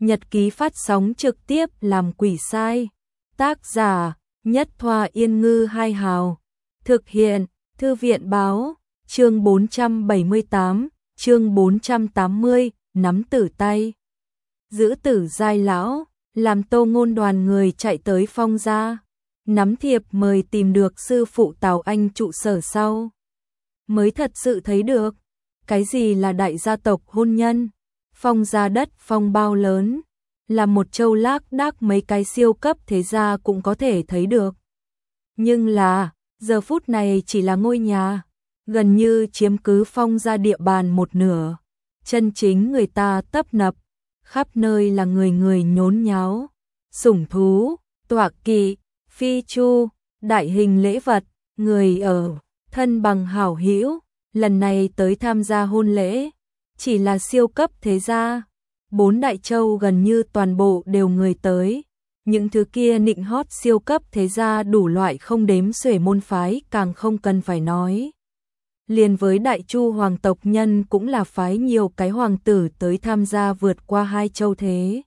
Nhật ký phát sóng trực tiếp làm quỷ sai. Tác giả Nhất Thoa Yên Ngư Hai Hào. Thực hiện Thư viện Báo. Chương 478, chương 480, nắm tử tay. Giữ tử giai lão, làm Tô Ngôn đoàn người chạy tới Phong gia. Nắm thiệp mời tìm được sư phụ Tào Anh trụ sở sau. Mới thật sự thấy được, cái gì là đại gia tộc hôn nhân. Phong gia đất phong bao lớn, là một châu lác đác mấy cái siêu cấp thế gia cũng có thể thấy được. Nhưng là, giờ phút này chỉ là ngôi nhà, gần như chiếm cứ Phong gia địa bàn một nửa. Chân chính người ta tấp nập, khắp nơi là người người nhốn nháo, sủng thú, tọa kỵ, phi chu, đại hình lễ vật, người ở, thân bằng hảo hữu, lần này tới tham gia hôn lễ, chỉ là siêu cấp thế gia. 4 đại châu gần như toàn bộ đều người tới. Những thứ kia nịnh hót siêu cấp thế gia đủ loại không đếm xuể môn phái càng không cần phải nói. Liền với đại chu hoàng tộc nhân cũng là phái nhiều cái hoàng tử tới tham gia vượt qua 2 châu thế.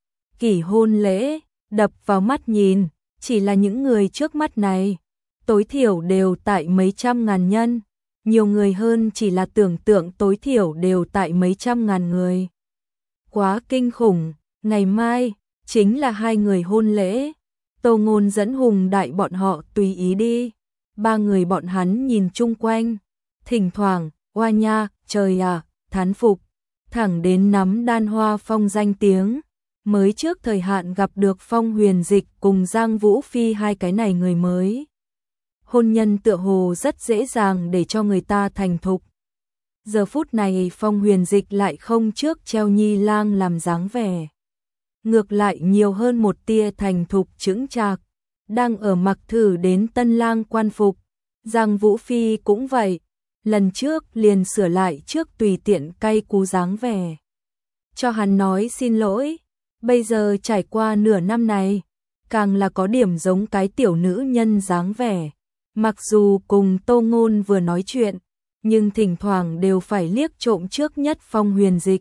Kỷ hôn lễ, đập vào mắt nhìn, chỉ là những người trước mắt này, tối thiểu đều tại mấy trăm ngàn nhân, nhiều người hơn chỉ là tưởng tượng tối thiểu đều tại mấy trăm ngàn người. Quá kinh khủng, ngày mai chính là 2 người hôn lễ. Tô Ngôn dẫn Hùng Đại bọn họ tùy ý đi. 3 người bọn hắn nhìn chung quanh, thỉnh thoảng, oa nha, trời à, thán phục, thẳng đến nắm Đan Hoa Phong danh tiếng. Mới trước thời hạn gặp được Phong Huyền Dịch cùng Giang Vũ Phi hai cái này người mới. Hôn nhân tựa hồ rất dễ dàng để cho người ta thành thục. Giờ phút này Phong Huyền Dịch lại không trước treo nhi lang làm dáng vẻ. Ngược lại nhiều hơn một tia thành thục chững chạc, đang ở mặc thử đến tân lang quan phục. Giang Vũ Phi cũng vậy, lần trước liền sửa lại trước tùy tiện cay cú dáng vẻ. Cho hắn nói xin lỗi, bây giờ trải qua nửa năm này, càng là có điểm giống cái tiểu nữ nhân dáng vẻ. Mặc dù cùng Tô Ngôn vừa nói chuyện, nhưng thỉnh thoảng đều phải liếc trộm trước nhất Phong Huyền Dịch.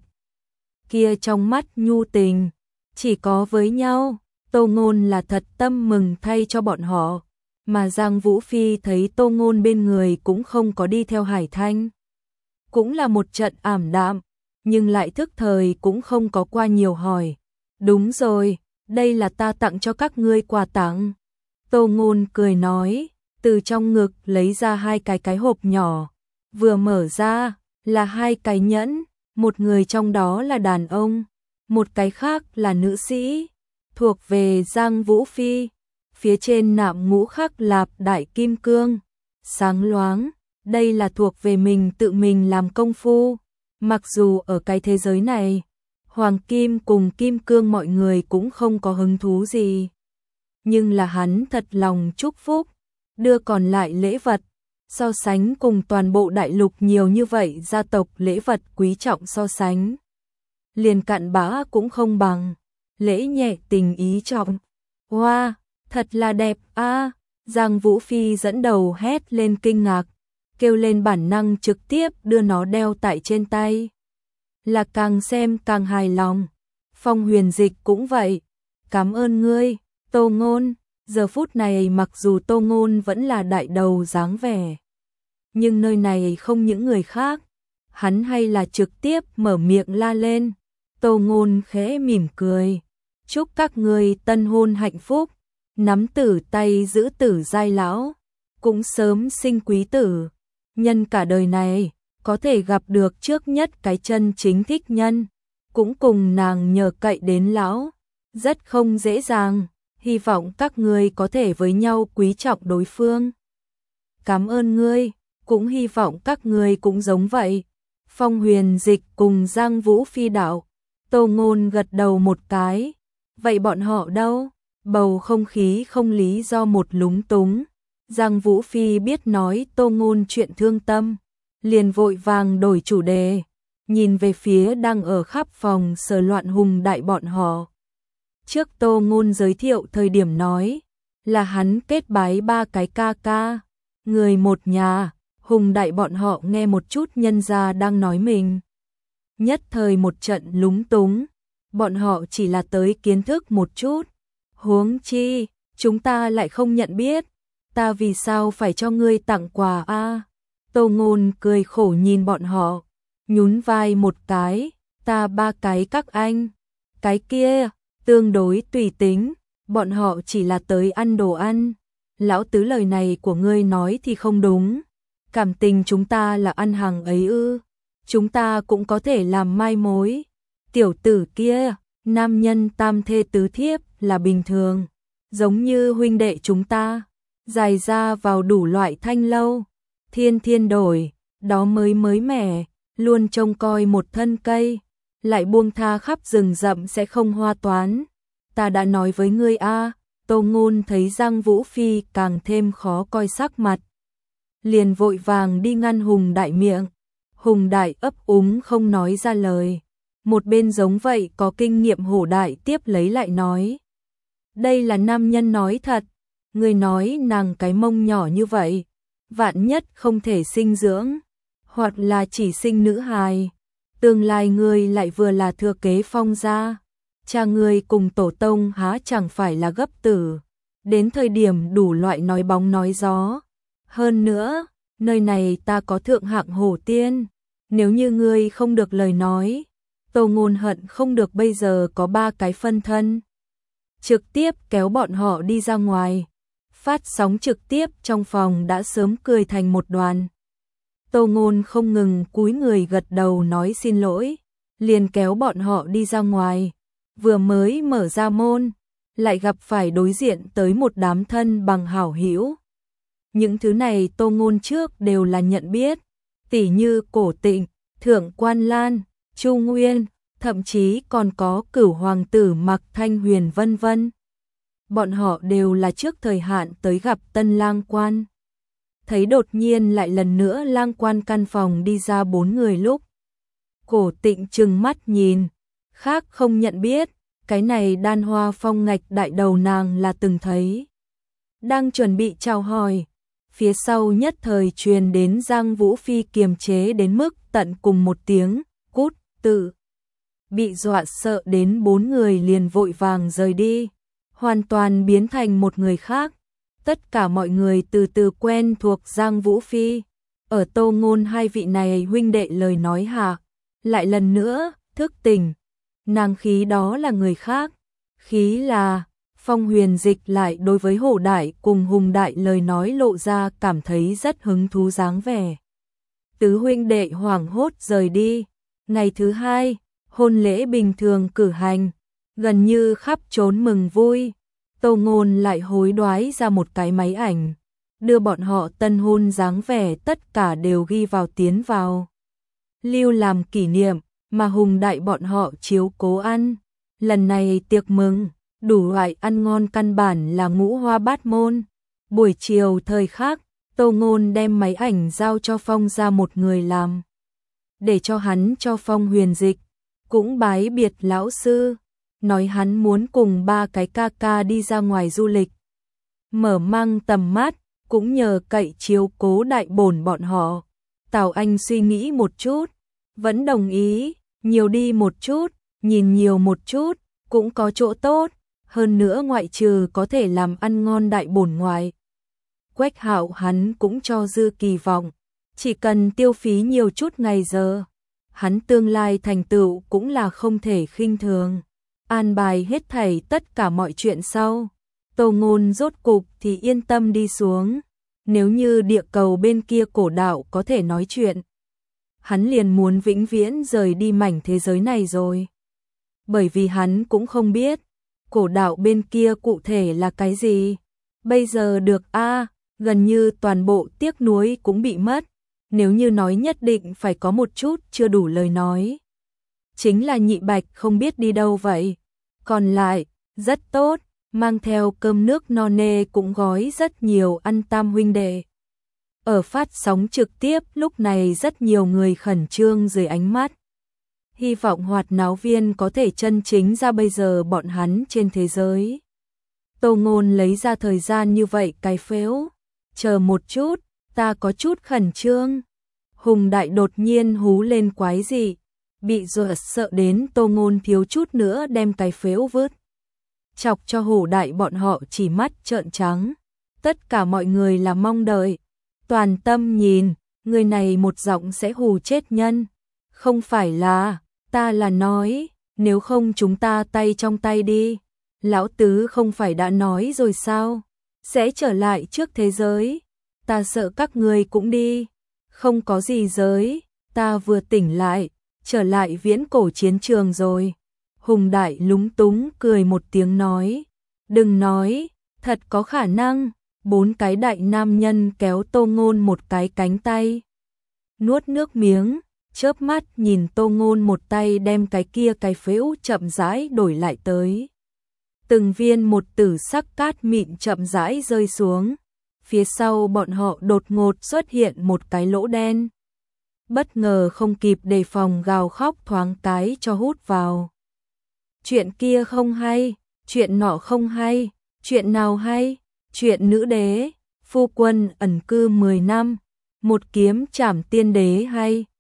Kia trong mắt nhu tình, chỉ có với nhau, Tô Ngôn là thật tâm mừng thay cho bọn họ, mà Giang Vũ Phi thấy Tô Ngôn bên người cũng không có đi theo Hải Thanh. Cũng là một trận ảm đạm, nhưng lại thức thời cũng không có qua nhiều hỏi. Đúng rồi, đây là ta tặng cho các ngươi quà tặng. Tô Ngôn cười nói, từ trong ngực lấy ra 2 cái hộp nhỏ, vừa mở ra là 2 cái nhẫn, một người trong đó là đàn ông, một cái khác là nữ sĩ, thuộc về Giang Vũ Phi. Phía trên nạm ngũ khắc lạp đại kim cương, sáng loáng, đây là thuộc về mình tự mình làm công phu. Mặc dù ở cái thế giới này, hoàng kim cùng kim cương mọi người cũng không có hứng thú gì, nhưng là hắn thật lòng chúc phúc, đưa còn lại lễ vật, so sánh cùng toàn bộ đại lục nhiều như vậy gia tộc lễ vật quý trọng so sánh. Liền cặn bã cũng không bằng, lễ nhẹ tình ý trọng. Wow, thật là đẹp a! Giang Vũ Phi dẫn đầu hét lên kinh ngạc, kêu lên bản năng trực tiếp đưa nó đeo tại trên tay. Là càng xem càng hài lòng. Phong Huyền Dịch cũng vậy. Cảm ơn ngươi, Tô Ngôn. Giờ phút này mặc dù Tô Ngôn vẫn là đại đầu dáng vẻ, nhưng nơi này không những người khác, hắn hay là trực tiếp mở miệng la lên. Tô Ngôn khẽ mỉm cười, chúc các ngươi tân hôn hạnh phúc, nắm tử tay giữ tử giai lão, cũng sớm sinh quý tử, nhân cả đời này có thể gặp được trước nhất cái chân chính thích nhân, cũng cùng nàng nhờ cậy đến lão, rất không dễ dàng. Hy vọng các ngươi có thể với nhau quý trọng đối phương. Cảm ơn ngươi, cũng hy vọng các ngươi cũng giống vậy. Phong Huyền Dịch cùng Giang Vũ Phi đạo. Tô Ngôn gật đầu một cái. Vậy bọn họ đâu? Bầu không khí không lý do một lúng túng. Giang Vũ Phi biết nói Tô Ngôn chuyện thương tâm, liền vội vàng đổi chủ đề, nhìn về phía đang ở khắp phòng sờ loạn Hùng Đại bọn họ. Trước Tô Ngôn giới thiệu thời điểm nói là hắn kết bái 3 cái ca ca, người một nhà. Hùng Đại bọn họ nghe một chút nhân gia đang nói mình, nhất thời một trận lúng túng. bọn họ chỉ là tới kiến thức một chút. Huống chi, chúng ta lại không nhận biết, ta vì sao phải cho ngươi tặng quà a? Tô Ngôn cười khổ nhìn bọn họ, nhún vai một cái, ta 3 cái các anh, cái kia, tương đối tùy tính, bọn họ chỉ là tới ăn đồ ăn. Lão tứ lời này của ngươi nói thì không đúng, cảm tình chúng ta là ăn hàng ấy ư, chúng ta cũng có thể làm mai mối. Tiểu tử kia, nam nhân tam thê tứ thiếp là bình thường, giống như huynh đệ chúng ta, dài ra vào đủ loại thanh lâu, thiên thiên đổi, đó mới mới mẻ, luôn trông coi một thân cây, lại buông tha khắp rừng rậm sẽ không hoa toán. Ta đã nói với ngươi a. Tô Ngôn thấy Giang Vũ Phi càng thêm khó coi sắc mặt, liền vội vàng đi ngăn Hùng Đại miệng. Hùng Đại ấp úng không nói ra lời. Một bên giống vậy có kinh nghiệm Hổ Đại tiếp lấy lại nói, đây là nam nhân nói thật, người nói nàng cái mông nhỏ như vậy, vạn nhất không thể sinh dưỡng, hoặc là chỉ sinh nữ hài, tương lai người lại vừa là thừa kế Phong gia, cha người cùng tổ tông há chẳng phải là gấp tử, đến thời điểm đủ loại nói bóng nói gió. Hơn nữa, nơi này ta có thượng hạng hổ tiên, nếu như ngươi không được lời nói, Tô Ngôn hận không được bây giờ có 3 cái phân thân. Trực tiếp kéo bọn họ đi ra ngoài, phát sóng trực tiếp trong phòng đã sớm cười thành một đoàn. Tô Ngôn không ngừng cúi người gật đầu nói xin lỗi, liền kéo bọn họ đi ra ngoài, vừa mới mở ra môn, lại gặp phải đối diện tới một đám thân bằng hảo hữu. Những thứ này Tô Ngôn trước đều là nhận biết, tỉ như Cổ Tịnh, Thượng Quan Lan, Chu Nguyên, thậm chí còn có Cửu hoàng tử Mạc Thanh Huyền vân vân. Bọn họ đều là trước thời hạn tới gặp tân lang quan. Thấy đột nhiên lại lần nữa lang quan căn phòng đi ra 4 người lúc. Cổ Tịnh trừng mắt nhìn, khác không nhận biết, cái này Đan Hoa Phong ngạch đại đầu nàng là từng thấy. Đang chuẩn bị chào hỏi, phía sau nhất thời truyền đến Giang Vũ Phi kiềm chế đến mức tận cùng một tiếng, cút, tự. Bị dọa sợ đến 4 người liền vội vàng rời đi, hoàn toàn biến thành một người khác. Tất cả mọi người từ từ quen thuộc Giang Vũ Phi. Ở Tô Ngôn hai vị này huynh đệ lời nói hạ, lại lần nữa, thức tỉnh. Nàng khí đó là người khác. Khí là, Phong Huyền Dịch lại đối với Hổ Đại cùng Hùng Đại lời nói lộ ra cảm thấy rất hứng thú dáng vẻ. Tứ huynh đệ hoảng hốt rời đi. Ngày thứ 2, hôn lễ bình thường cử hành, gần như khắp trốn mừng vui. Tô Ngôn lại hối đoái ra một cái máy ảnh, đưa bọn họ tân hôn dáng vẻ tất cả đều ghi vào tiến vào. Lưu làm kỷ niệm, mà Hùng Đại bọn họ chiếu cố ăn. Lần này tiệc mừng, đủ loại ăn ngon căn bản là ngũ hoa bát môn. Buổi chiều thời khác, Tô Ngôn đem máy ảnh giao cho Phong ra một người làm, để cho hắn cho Phong Huyền Dịch, cũng bái biệt lão sư, nói hắn muốn cùng 3 cái ca ca đi ra ngoài du lịch. Mở mang tầm mắt, cũng nhờ cậy chiếu cố đại bổn bọn họ. Tào Anh suy nghĩ một chút, vẫn đồng ý, nhiều đi một chút, nhìn nhiều một chút, cũng có chỗ tốt, hơn nữa ngoại trừ có thể làm ăn ngon đại bổn ngoại. Quách Hạo hắn cũng cho dư kỳ vọng, chỉ cần tiêu phí nhiều chút ngày giờ, hắn tương lai thành tựu cũng là không thể khinh thường. An bài hết thảy tất cả mọi chuyện sau, Tô Ngôn rốt cục thì yên tâm đi xuống. Nếu như địa cầu bên kia cổ đạo có thể nói chuyện, hắn liền muốn vĩnh viễn rời đi mảnh thế giới này rồi. Bởi vì hắn cũng không biết cổ đạo bên kia cụ thể là cái gì. Bây giờ được gần như toàn bộ tiếc nuối cũng bị mất. Nếu như nói nhất định phải có một chút chưa đủ lời nói, chính là Nhị Bạch không biết đi đâu vậy. Còn lại, rất tốt, mang theo cơm nước no nê cũng gói rất nhiều ăn tam huynh đệ. Ở phát sóng trực tiếp lúc này rất nhiều người khẩn trương dưới ánh mắt. Hy vọng hoạt náo viên có thể chân chính ra bây giờ bọn hắn trên thế giới. Tô Ngôn lấy ra thời gian như vậy cài phếu. Chờ một chút, ta có chút khẩn trương. Hùng Đại đột nhiên hú lên quái dị. bị dọa sợ đến Tô Ngôn thiếu chút nữa đem cái phếu vứt. Chọc cho Hổ Đại bọn họ chỉ mắt trợn trắng. Tất cả mọi người là mong đợi, toàn tâm nhìn, người này một giọng sẽ hù chết nhân. Không phải là, ta là nói, nếu không chúng ta tay trong tay đi. Lão Tứ không phải đã nói rồi sao? Sẽ trở lại trước thế giới. Ta sợ các người cũng đi. Không có gì giới, ta vừa tỉnh lại, trở lại viễn cổ chiến trường rồi. Hùng Đại lúng túng cười một tiếng nói. Đừng nói, thật có khả năng. 4 cái đại nam nhân kéo Tô Ngôn một cái cánh tay. Nuốt nước miếng, chớp mắt nhìn Tô Ngôn một tay đem cái kia cái phễu chậm rãi đổi lại tới. Từng viên một tử sắc cát mịn chậm rãi rơi xuống. Phía sau bọn họ đột ngột xuất hiện một cái lỗ đen. Bất ngờ không kịp đề phòng gào khóc thoáng cái cho hút vào. Chuyện kia không hay, chuyện nọ không hay, chuyện nào hay? Chuyện nữ đế, phu quân ẩn cư 10 năm, một kiếm trảm tiên đế hay,